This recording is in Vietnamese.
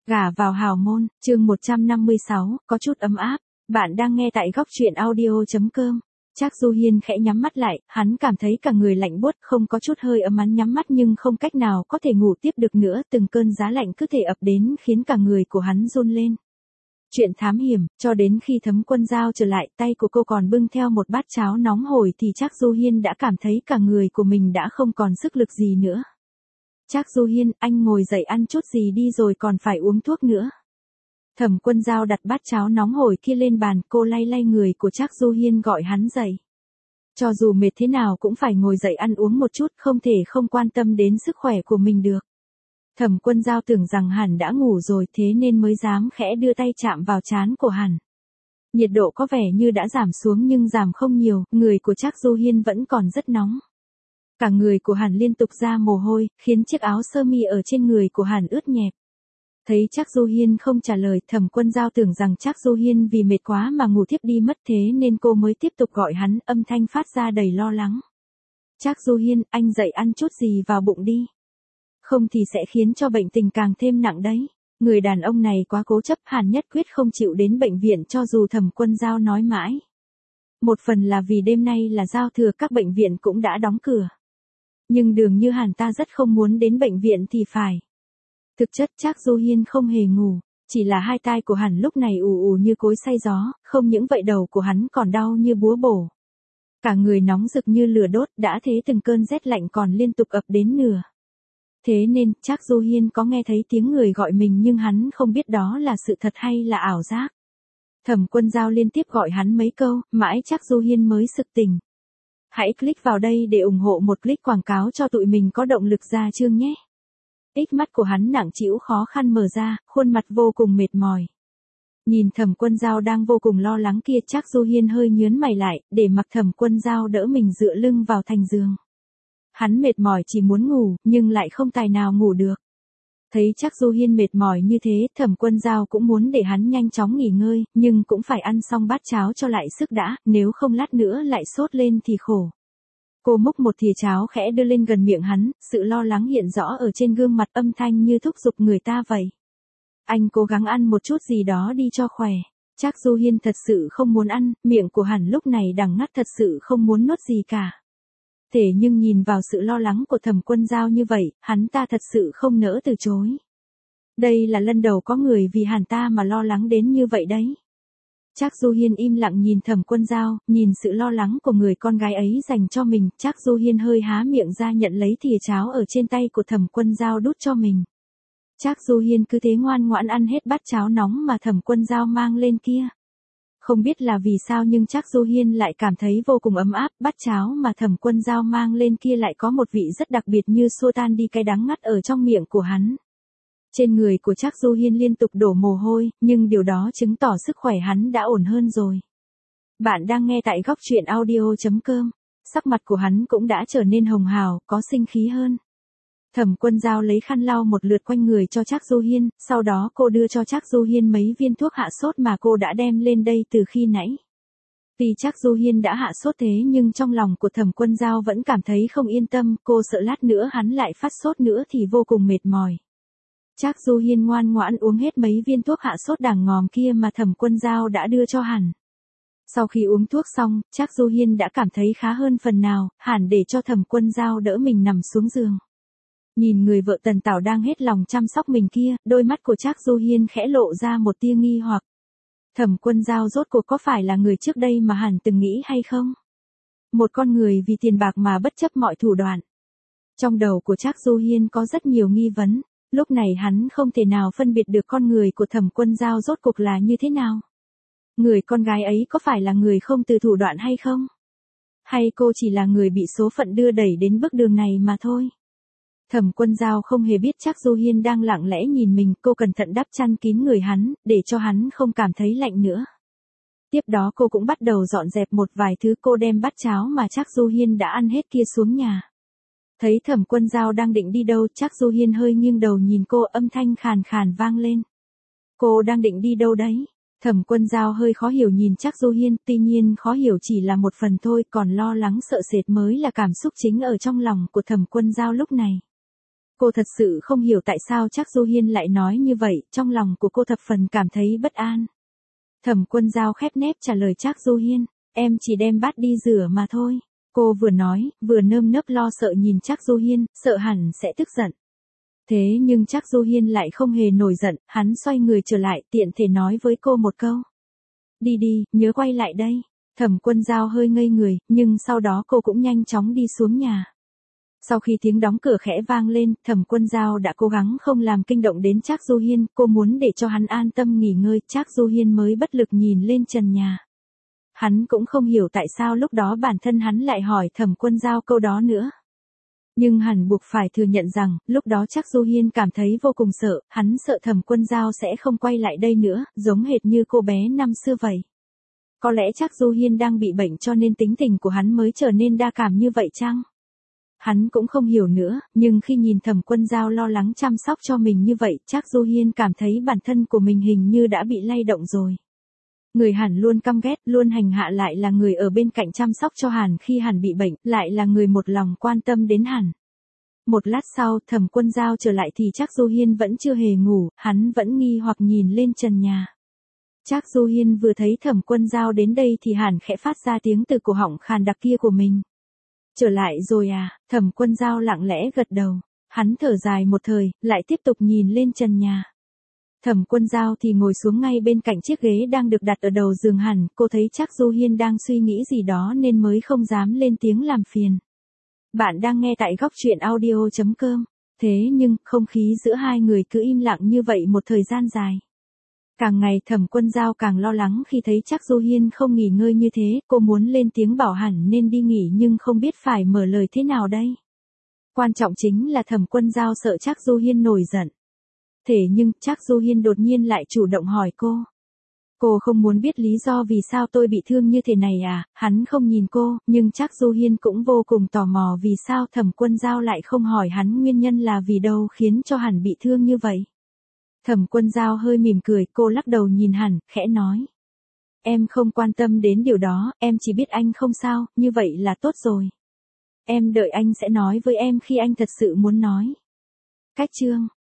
Gả vào hào môn, chương 156, có chút ấm áp. Bạn đang nghe tại góc truyện audio.com. Trác Du Hiên khẽ nhắm mắt lại, hắn cảm thấy cả người lạnh buốt, không có chút hơi ấm ắn, nhắm mắt nhưng không cách nào có thể ngủ tiếp được nữa, từng cơn giá lạnh cứ thể ập đến khiến cả người của hắn run lên. Chuyện thám hiểm, cho đến khi Thẩm Quân Dao trở lại, tay của cô còn bưng theo một bát cháo nóng hổi thì Trác Du Hiên đã cảm thấy cả người của mình đã không còn sức lực gì nữa. Trác Du Hiên, anh ngồi dậy ăn chút gì đi rồi còn phải uống thuốc nữa. Thẩm Quân Dao đặt bát cháo nóng hổi kia lên bàn, cô lay lay người của Trác Du Hiên gọi hắn dậy. Cho dù mệt thế nào cũng phải ngồi dậy ăn uống một chút, không thể không quan tâm đến sức khỏe của mình được. Thẩm Quân Dao tưởng rằng hắn đã ngủ rồi thế nên mới dám khẽ đưa tay chạm vào trán của hắn. Nhiệt độ có vẻ như đã giảm xuống nhưng giảm không nhiều, người của Trác Du Hiên vẫn còn rất nóng. Cả người của hắn liên tục ra mồ hôi, khiến chiếc áo sơ mi ở trên người của hắn ướt nhẹp. Thấy Trác Du Hiên không trả lời, Thẩm Quân Dao tưởng rằng Trác Du Hiên vì mệt quá mà ngủ thiếp đi mất, thế nên cô mới tiếp tục gọi hắn, âm thanh phát ra đầy lo lắng. Trác Du Hiên, anh dậy ăn chút gì vào bụng đi. Không thì sẽ khiến cho bệnh tình càng thêm nặng đấy. Người đàn ông này quá cố chấp, hắn nhất quyết không chịu đến bệnh viện cho dù Thẩm Quân Dao nói mãi. Một phần là vì đêm nay là giao thừa, các bệnh viện cũng đã đóng cửa. Nhưng dường như hắn ta rất không muốn đến bệnh viện thì phải. Thực chất Trác Du Hiên không hề ngủ, chỉ là hai tai của hắn lúc này ù ù như cối xay gió, không những vậy đầu của hắn còn đau như búa bổ. Cả người nóng rực như lửa đốt, đã thế từng cơn rét lạnh còn liên tục ập đến nửa. Thế nên, Trác Du Hiên có nghe thấy tiếng người gọi mình nhưng hắn không biết đó là sự thật hay là ảo giác. Thẩm Quân Dao liên tiếp gọi hắn mấy câu, mãi Trác Du Hiên mới sực tỉnh. Hãy click vào đây để ủng hộ một click quảng cáo cho tụi mình có động lực ra chương nhé. Mắt của hắn nặng trĩu khó khăn mở ra, khuôn mặt vô cùng mệt mỏi. Nhìn Thẩm Quân Dao đang vô cùng lo lắng kia, Trác Du Hiên hơi nhướng mày lại, để mặc Thẩm Quân Dao đỡ mình dựa lưng vào thành giường. Hắn mệt mỏi chỉ muốn ngủ, nhưng lại không tài nào ngủ được. Thấy Trác Du Hiên mệt mỏi như thế, Thẩm Quân Dao cũng muốn để hắn nhanh chóng nghỉ ngơi, nhưng cũng phải ăn xong bát cháo cho lại sức đã, nếu không lát nữa lại sốt lên thì khổ. Cô múc một thìa cháo khẽ đưa lên gần miệng hắn, sự lo lắng hiện rõ ở trên gương mặt, âm thanh như thúc giục người ta vậy. Anh cố gắng ăn một chút gì đó đi cho khỏe. Trác Du Hiên thật sự không muốn ăn, miệng của hắn lúc này đắng ngắt, thật sự không muốn nuốt gì cả. Thế nhưng nhìn vào sự lo lắng của Thẩm Quân Dao như vậy, hắn ta thật sự không nỡ từ chối. Đây là lần đầu có người vì hắn ta mà lo lắng đến như vậy đấy. Trác Du Hiên im lặng nhìn Thẩm Quân Dao, nhìn sự lo lắng của người con gái ấy dành cho mình, Trác Du Hiên hơi há miệng ra nhận lấy thìa cháo ở trên tay của Thẩm Quân Dao đút cho mình. Trác Du Hiên cứ thế ngoan ngoãn ăn hết bát cháo nóng mà Thẩm Quân Dao mang lên kia. Không biết là vì sao nhưng Trác Du Hiên lại cảm thấy vô cùng ấm áp, bát cháo mà Thẩm Quân Dao mang lên kia lại có một vị rất đặc biệt như xua tan đi cái đắng ngắt ở trong miệng của hắn. Trên người của Trác Du Hiên liên tục đổ mồ hôi, nhưng điều đó chứng tỏ sức khỏe hắn đã ổn hơn rồi. Bạn đang nghe tại góc truyện audio.com. Sắc mặt của hắn cũng đã trở nên hồng hào, có sinh khí hơn. Thẩm Quân Dao lấy khăn lau một lượt quanh người cho Trác Du Hiên, sau đó cô đưa cho Trác Du Hiên mấy viên thuốc hạ sốt mà cô đã đem lên đây từ khi nãy. Vì Trác Du Hiên đã hạ sốt thế nhưng trong lòng của Thẩm Quân Dao vẫn cảm thấy không yên tâm, cô sợ lát nữa hắn lại phát sốt nữa thì vô cùng mệt mỏi. Trác Du Hiên ngoan ngoãn uống hết mấy viên thuốc hạ sốt đàng ngòm kia mà Thẩm Quân Dao đã đưa cho hắn. Sau khi uống thuốc xong, Trác Du Hiên đã cảm thấy khá hơn phần nào, hắn để cho Thẩm Quân Dao đỡ mình nằm xuống giường. Nhìn người vợ tần tảo đang hết lòng chăm sóc mình kia, đôi mắt của Trác Du Hiên khẽ lộ ra một tia nghi hoặc. Thẩm Quân Dao rốt cuộc có phải là người trước đây mà hắn từng nghĩ hay không? Một con người vì tiền bạc mà bất chấp mọi thủ đoạn. Trong đầu của Trác Du Hiên có rất nhiều nghi vấn. Lúc này hắn không thể nào phân biệt được con người của Thẩm Quân Dao rốt cuộc là như thế nào. Người con gái ấy có phải là người không từ thủ đoạn hay không? Hay cô chỉ là người bị số phận đưa đẩy đến bước đường này mà thôi? Thẩm Quân Dao không hề biết Trác Du Hiên đang lặng lẽ nhìn mình, cô cẩn thận đắp chăn kín người hắn, để cho hắn không cảm thấy lạnh nữa. Tiếp đó cô cũng bắt đầu dọn dẹp một vài thứ, cô đem bát cháo mà Trác Du Hiên đã ăn hết kia xuống nhà. Thấy Thẩm Quân Dao đang định đi đâu, Trác Du Hiên hơi nghiêng đầu nhìn cô, âm thanh khàn khàn vang lên. Cô đang định đi đâu đấy? Thẩm Quân Dao hơi khó hiểu nhìn Trác Du Hiên, tuy nhiên khó hiểu chỉ là một phần thôi, còn lo lắng sợ sệt mới là cảm xúc chính ở trong lòng của Thẩm Quân Dao lúc này. Cô thật sự không hiểu tại sao Trác Du Hiên lại nói như vậy, trong lòng của cô thập phần cảm thấy bất an. Thẩm Quân Dao khép nép trả lời Trác Du Hiên, em chỉ đem bát đi rửa mà thôi. Cô vừa nói, vừa nơm nớp lo sợ nhìn Trác Du Hiên, sợ hẳn sẽ tức giận. Thế nhưng Trác Du Hiên lại không hề nổi giận, hắn xoay người trở lại tiện thể nói với cô một câu. Đi đi, nhớ quay lại đây. Thẩm Quân Dao hơi ngây người, nhưng sau đó cô cũng nhanh chóng đi xuống nhà. Sau khi tiếng đóng cửa khẽ vang lên, Thẩm Quân Dao đã cố gắng không làm kinh động đến Trác Du Hiên, cô muốn để cho hắn an tâm nghỉ ngơi, Trác Du Hiên mới bất lực nhìn lên trần nhà. Hắn cũng không hiểu tại sao lúc đó bản thân hắn lại hỏi Thẩm Quân Dao câu đó nữa. Nhưng hẳn buộc phải thừa nhận rằng, lúc đó Trác Du Hiên cảm thấy vô cùng sợ, hắn sợ Thẩm Quân Dao sẽ không quay lại đây nữa, giống hệt như cô bé năm xưa vậy. Có lẽ Trác Du Hiên đang bị bệnh cho nên tính tình của hắn mới trở nên đa cảm như vậy chăng? Hắn cũng không hiểu nữa, nhưng khi nhìn Thẩm Quân Dao lo lắng chăm sóc cho mình như vậy, Trác Du Hiên cảm thấy bản thân của mình hình như đã bị lay động rồi. Người hẳn luôn căm ghét, luôn hành hạ lại là người ở bên cạnh chăm sóc cho hẳn khi hẳn bị bệnh, lại là người một lòng quan tâm đến hẳn. Một lát sau, Thẩm Quân Dao trở lại thì Trác Du Hiên vẫn chưa hề ngủ, hắn vẫn nghi hoặc nhìn lên trần nhà. Trác Du Hiên vừa thấy Thẩm Quân Dao đến đây thì hẳn khẽ phát ra tiếng từ cổ họng khàn đặc kia của mình. Trở lại rồi à, Thẩm Quân Dao lặng lẽ gật đầu. Hắn thở dài một thời, lại tiếp tục nhìn lên trần nhà. Thẩm Quân Dao thì ngồi xuống ngay bên cạnh chiếc ghế đang được đặt ở đầu giường hẳn, cô thấy Trác Du Hiên đang suy nghĩ gì đó nên mới không dám lên tiếng làm phiền. Bạn đang nghe tại góc truyện audio.com. Thế nhưng, không khí giữa hai người cứ im lặng như vậy một thời gian dài. Càng ngày Thẩm Quân Dao càng lo lắng khi thấy Trác Du Hiên không nghỉ ngơi như thế, cô muốn lên tiếng bảo hẳn nên đi nghỉ nhưng không biết phải mở lời thế nào đây. Quan trọng chính là Thẩm Quân Dao sợ Trác Du Hiên nổi giận. Thế nhưng, Trác Du Hiên đột nhiên lại chủ động hỏi cô. Cô không muốn biết lý do vì sao tôi bị thương như thế này à, hắn không nhìn cô, nhưng Trác Du Hiên cũng vô cùng tò mò vì sao Thẩm Quân Dao lại không hỏi hắn nguyên nhân là vì đâu khiến cho hắn bị thương như vậy. Thẩm Quân Dao hơi mỉm cười, cô lắc đầu nhìn hẳn, khẽ nói. Em không quan tâm đến điều đó, em chỉ biết anh không sao, như vậy là tốt rồi. Em đợi anh sẽ nói với em khi anh thật sự muốn nói. Cách chương